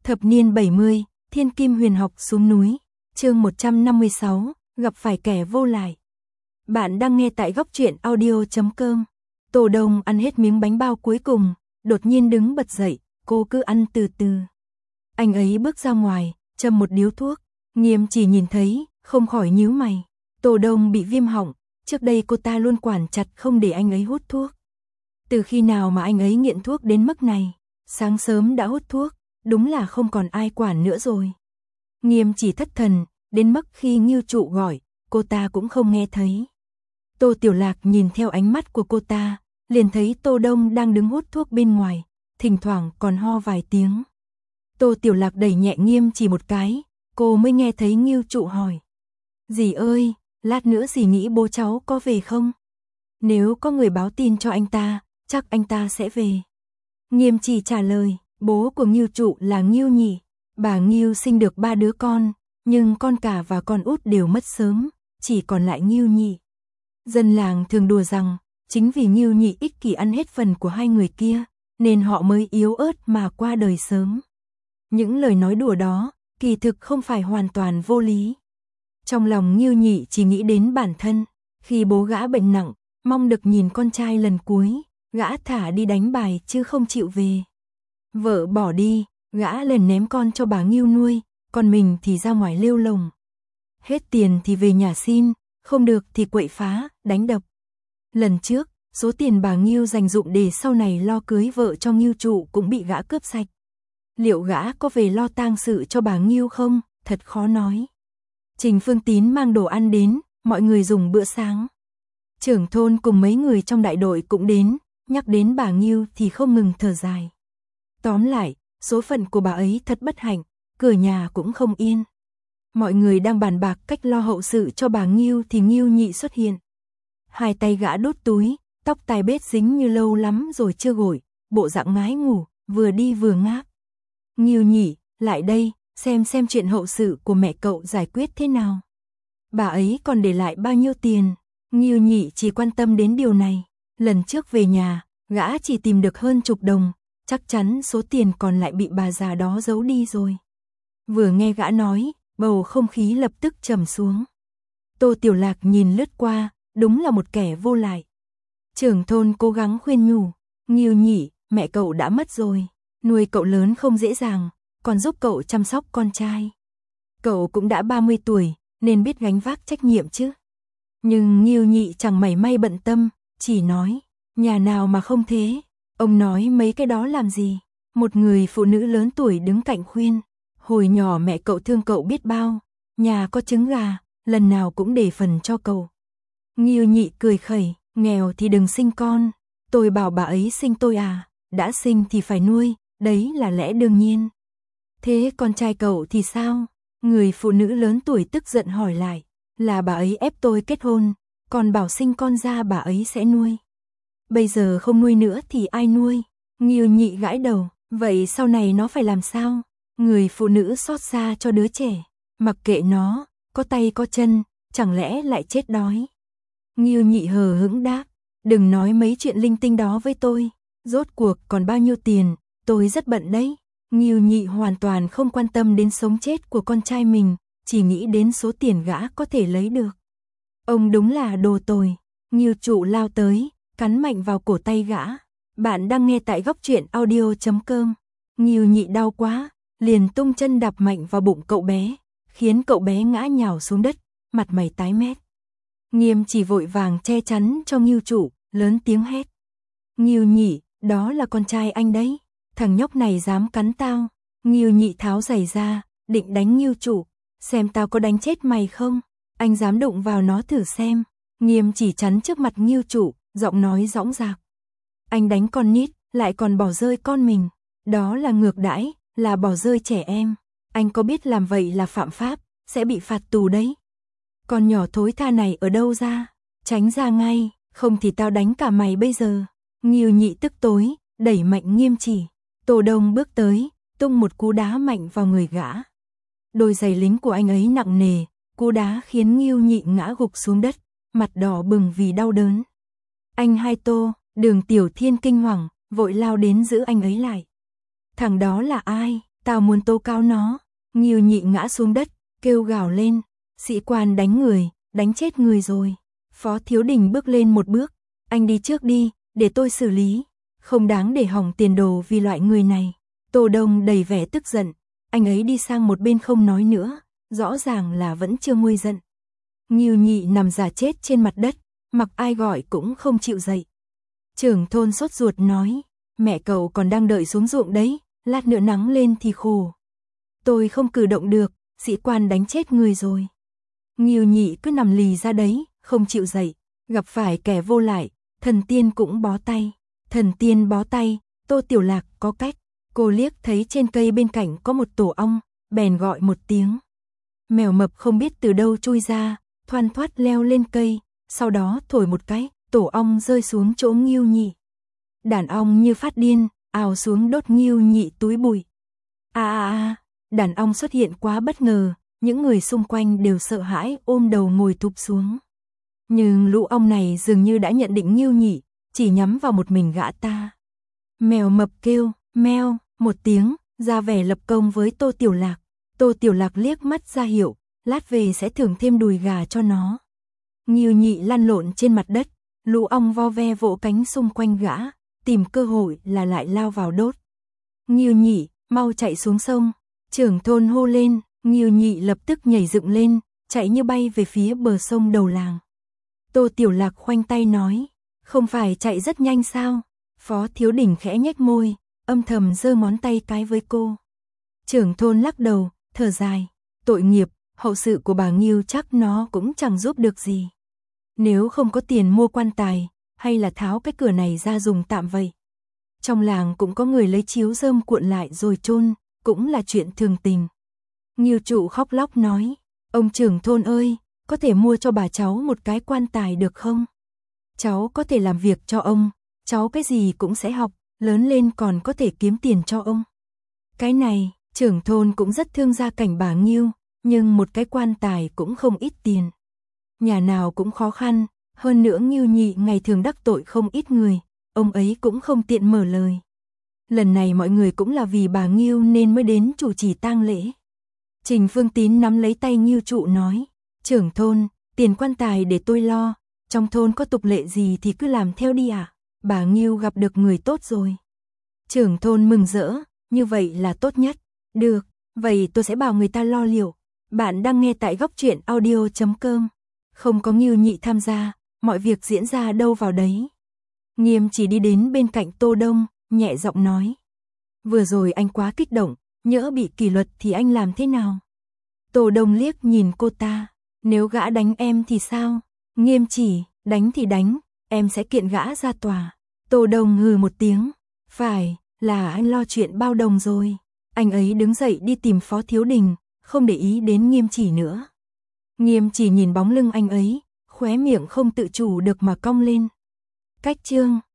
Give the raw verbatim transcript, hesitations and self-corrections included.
Thập niên bảy mươi, Thiên Kim Huyền Học xuống núi, chương một trăm năm mươi sáu, gặp phải kẻ vô lại. Bạn đang nghe tại góc truyện audio chấm com. Tô Đông ăn hết miếng bánh bao cuối cùng, đột nhiên đứng bật dậy, cô cứ ăn từ từ. Anh ấy bước ra ngoài, châm một điếu thuốc, Nghiêm chỉ nhìn thấy, không khỏi nhíu mày. Tô Đông bị viêm họng, trước đây cô ta luôn quản chặt không để anh ấy hút thuốc. Từ khi nào mà anh ấy nghiện thuốc đến mức này, sáng sớm đã hút thuốc, đúng là không còn ai quản nữa rồi. Nghiêm chỉ thất thần, đến mức khi Ngưu Trụ gọi, cô ta cũng không nghe thấy. Tô Tiểu Lạc nhìn theo ánh mắt của cô ta, liền thấy Tô Đông đang đứng hút thuốc bên ngoài, thỉnh thoảng còn ho vài tiếng. Tô Tiểu Lạc đẩy nhẹ Nghiêm chỉ một cái, cô mới nghe thấy Ngưu Trụ hỏi. Dì ơi, lát nữa dì nghĩ bố cháu có về không? Nếu có người báo tin cho anh ta, chắc anh ta sẽ về. Nghiêm chỉ trả lời, bố của Ngưu Trụ là Ngưu Nhị. Bà Ngưu sinh được ba đứa con, nhưng con cả và con út đều mất sớm, chỉ còn lại Ngưu Nhị. Dân làng thường đùa rằng, chính vì Ngưu Nhị ích kỷ ăn hết phần của hai người kia, nên họ mới yếu ớt mà qua đời sớm. Những lời nói đùa đó, kỳ thực không phải hoàn toàn vô lý. Trong lòng Ngưu Nhị chỉ nghĩ đến bản thân, khi bố gã bệnh nặng, mong được nhìn con trai lần cuối, gã thả đi đánh bài chứ không chịu về. Vợ bỏ đi, gã liền ném con cho bà Ngưu nuôi, còn mình thì ra ngoài lêu lồng. Hết tiền thì về nhà xin, không được thì quậy phá, đánh đập. Lần trước, số tiền bà Ngưu dành dụm để sau này lo cưới vợ cho Ngưu Trụ cũng bị gã cướp sạch. Liệu gã có về lo tang sự cho bà Ngưu không? Thật khó nói. Trình Phương Tín mang đồ ăn đến, mọi người dùng bữa sáng. Trưởng thôn cùng mấy người trong đại đội cũng đến, nhắc đến bà Ngưu thì không ngừng thở dài. Tóm lại, số phận của bà ấy thật bất hạnh, cửa nhà cũng không yên. Mọi người đang bàn bạc cách lo hậu sự cho bà Ngưu thì Ngưu Nhị xuất hiện. Hai tay gã đút túi, tóc tai bết dính như lâu lắm rồi chưa gội, bộ dạng ngái ngủ, vừa đi vừa ngáp. Ngưu Nhị, lại đây, xem xem chuyện hậu sự của mẹ cậu giải quyết thế nào. Bà ấy còn để lại bao nhiêu tiền? Ngưu Nhị chỉ quan tâm đến điều này. Lần trước về nhà, gã chỉ tìm được hơn chục đồng, chắc chắn số tiền còn lại bị bà già đó giấu đi rồi. Vừa nghe gã nói, bầu không khí lập tức trầm xuống. Tô Tiểu Lạc nhìn lướt qua, đúng là một kẻ vô lại. Trưởng thôn cố gắng khuyên nhủ, Ngưu Nhị, mẹ cậu đã mất rồi, nuôi cậu lớn không dễ dàng, còn giúp cậu chăm sóc con trai. Cậu cũng đã ba mươi tuổi, nên biết gánh vác trách nhiệm chứ. Nhưng Ngưu Nhị chẳng mảy may bận tâm, chỉ nói, nhà nào mà không thế, ông nói mấy cái đó làm gì. Một người phụ nữ lớn tuổi đứng cạnh khuyên, hồi nhỏ mẹ cậu thương cậu biết bao, nhà có trứng gà, lần nào cũng để phần cho cậu. Ngưu Nhị cười khẩy, nghèo thì đừng sinh con, tôi bảo bà ấy sinh tôi à, đã sinh thì phải nuôi, đấy là lẽ đương nhiên. Thế con trai cậu thì sao? Người phụ nữ lớn tuổi tức giận hỏi lại, là bà ấy ép tôi kết hôn, còn bảo sinh con ra bà ấy sẽ nuôi. Bây giờ không nuôi nữa thì ai nuôi? Ngưu Nhị gãi đầu, vậy sau này nó phải làm sao? Người phụ nữ xót xa cho đứa trẻ, mặc kệ nó, có tay có chân, chẳng lẽ lại chết đói? Ngưu Nhị hờ hững đáp, đừng nói mấy chuyện linh tinh đó với tôi, rốt cuộc còn bao nhiêu tiền, tôi rất bận đấy. Ngưu Nhị hoàn toàn không quan tâm đến sống chết của con trai mình, chỉ nghĩ đến số tiền gã có thể lấy được. Ông đúng là đồ tồi. Ngưu Trụ lao tới, cắn mạnh vào cổ tay gã. Bạn đang nghe tại góc truyện audio chấm com. Ngưu Nhị đau quá, liền tung chân đạp mạnh vào bụng cậu bé, khiến cậu bé ngã nhào xuống đất, mặt mày tái mét. Nghiêm chỉ vội vàng che chắn cho Ngưu Trụ, lớn tiếng hét. Ngưu Nhị, đó là con trai anh đấy, thằng nhóc này dám cắn tao. Ngưu Nhị tháo giày ra, định đánh Ngưu Trụ, xem tao có đánh chết mày không, anh dám đụng vào nó thử xem. Nghiêm chỉ chắn trước mặt Ngưu Trụ, giọng nói dõng dạc. Anh đánh con nít, lại còn bỏ rơi con mình, đó là ngược đãi, là bỏ rơi trẻ em. Anh có biết làm vậy là phạm pháp, sẽ bị phạt tù đấy. Con nhỏ thối tha này ở đâu ra, tránh ra ngay, không thì tao đánh cả mày bây giờ. Ngưu Nhị tức tối, đẩy mạnh Nghiêm chỉ. Tô Đông bước tới, tung một cú đá mạnh vào người gã. Đôi giày lính của anh ấy nặng nề, cú đá khiến Ngưu Nhị ngã gục xuống đất, mặt đỏ bừng vì đau đớn. Anh hai Tô, Đường Tiểu Thiên kinh hoàng, vội lao đến giữ anh ấy lại. Thằng đó là ai? Tao muốn tố cáo nó. Ngưu Nhị ngã xuống đất, kêu gào lên. Sĩ quan đánh người, đánh chết người rồi. Phó Thiếu Đình bước lên một bước. Anh đi trước đi, để tôi xử lý. Không đáng để hỏng tiền đồ vì loại người này. Tô Đông đầy vẻ tức giận. Anh ấy đi sang một bên không nói nữa. Rõ ràng là vẫn chưa nguôi giận. Ngưu Nhị nằm giả chết trên mặt đất. Mặc ai gọi cũng không chịu dậy. Trưởng thôn sốt ruột nói. Mẹ cậu còn đang đợi xuống ruộng đấy. Lát nữa nắng lên thì khô. Tôi không cử động được. Sĩ quan đánh chết người rồi. Ngưu Nhị cứ nằm lì ra đấy, không chịu dậy. Gặp phải kẻ vô lại, thần tiên cũng bó tay. Thần tiên bó tay, Tô Tiểu Lạc có cách. Cô liếc thấy trên cây bên cạnh có một tổ ong, bèn gọi một tiếng. Mèo mập không biết từ đâu chui ra, thoăn thoắt leo lên cây, sau đó thổi một cái, tổ ong rơi xuống chỗ Ngưu Nhị. Đàn ong như phát điên, ào xuống đốt Ngưu Nhị túi bụi. A a a, đàn ong xuất hiện quá bất ngờ, những người xung quanh đều sợ hãi ôm đầu ngồi thụp xuống. Nhưng lũ ong này dường như đã nhận định Ngưu Nhị, chỉ nhắm vào một mình gã ta. Mèo mập kêu, meo, một tiếng, ra vẻ lập công với Tô Tiểu Lạc. Tô Tiểu Lạc liếc mắt ra hiệu, lát về sẽ thưởng thêm đùi gà cho nó. Ngưu Nhị lăn lộn trên mặt đất, lũ ong vo ve vỗ cánh xung quanh gã, tìm cơ hội là lại lao vào đốt. Ngưu Nhị, mau chạy xuống sông. Trưởng thôn hô lên, Ngưu Nhị lập tức nhảy dựng lên, chạy như bay về phía bờ sông đầu làng. Tô Tiểu Lạc khoanh tay nói, không phải chạy rất nhanh sao? Phó Thiếu Đình khẽ nhếch môi, âm thầm giơ ngón tay cái với cô. Trưởng thôn lắc đầu, thở dài, tội nghiệp, hậu sự của bà Ngưu chắc nó cũng chẳng giúp được gì. Nếu không có tiền mua quan tài, hay là tháo cái cửa này ra dùng tạm vậy. Trong làng cũng có người lấy chiếu rơm cuộn lại rồi chôn, cũng là chuyện thường tình. Ngưu trụ khóc lóc nói, ông trưởng thôn ơi, có thể mua cho bà cháu một cái quan tài được không? Cháu có thể làm việc cho ông, cháu cái gì cũng sẽ học, lớn lên còn có thể kiếm tiền cho ông. Cái này, trưởng thôn cũng rất thương gia cảnh bà Ngưu, nhưng một cái quan tài cũng không ít tiền. Nhà nào cũng khó khăn, hơn nữa Ngưu Nhị ngày thường đắc tội không ít người, ông ấy cũng không tiện mở lời. Lần này mọi người cũng là vì bà Ngưu nên mới đến chủ trì tang lễ. Trình Phương Tín nắm lấy tay Ngưu trụ nói, trưởng thôn, tiền quan tài để tôi lo, trong thôn có tục lệ gì thì cứ làm theo đi à, bà Ngưu gặp được người tốt rồi. Trưởng thôn mừng rỡ, như vậy là tốt nhất. Được, vậy tôi sẽ bảo người ta lo liệu. Bạn đang nghe tại góc truyện audio chấm com. Không có Ngưu Nhị tham gia, mọi việc diễn ra đâu vào đấy. Nghiêm chỉ đi đến bên cạnh Tô Đông, nhẹ giọng nói. Vừa rồi anh quá kích động, nhỡ bị kỷ luật thì anh làm thế nào? Tô Đông liếc nhìn cô ta, nếu gã đánh em thì sao? Nghiêm chỉ, đánh thì đánh, em sẽ kiện gã ra tòa. Tô Đông hừ một tiếng, phải, là anh lo chuyện bao đồng rồi. Anh ấy đứng dậy đi tìm Phó Thiếu Đình, không để ý đến Nghiêm chỉ nữa. Nghiêm chỉ nhìn bóng lưng anh ấy, khóe miệng không tự chủ được mà cong lên. Cách chương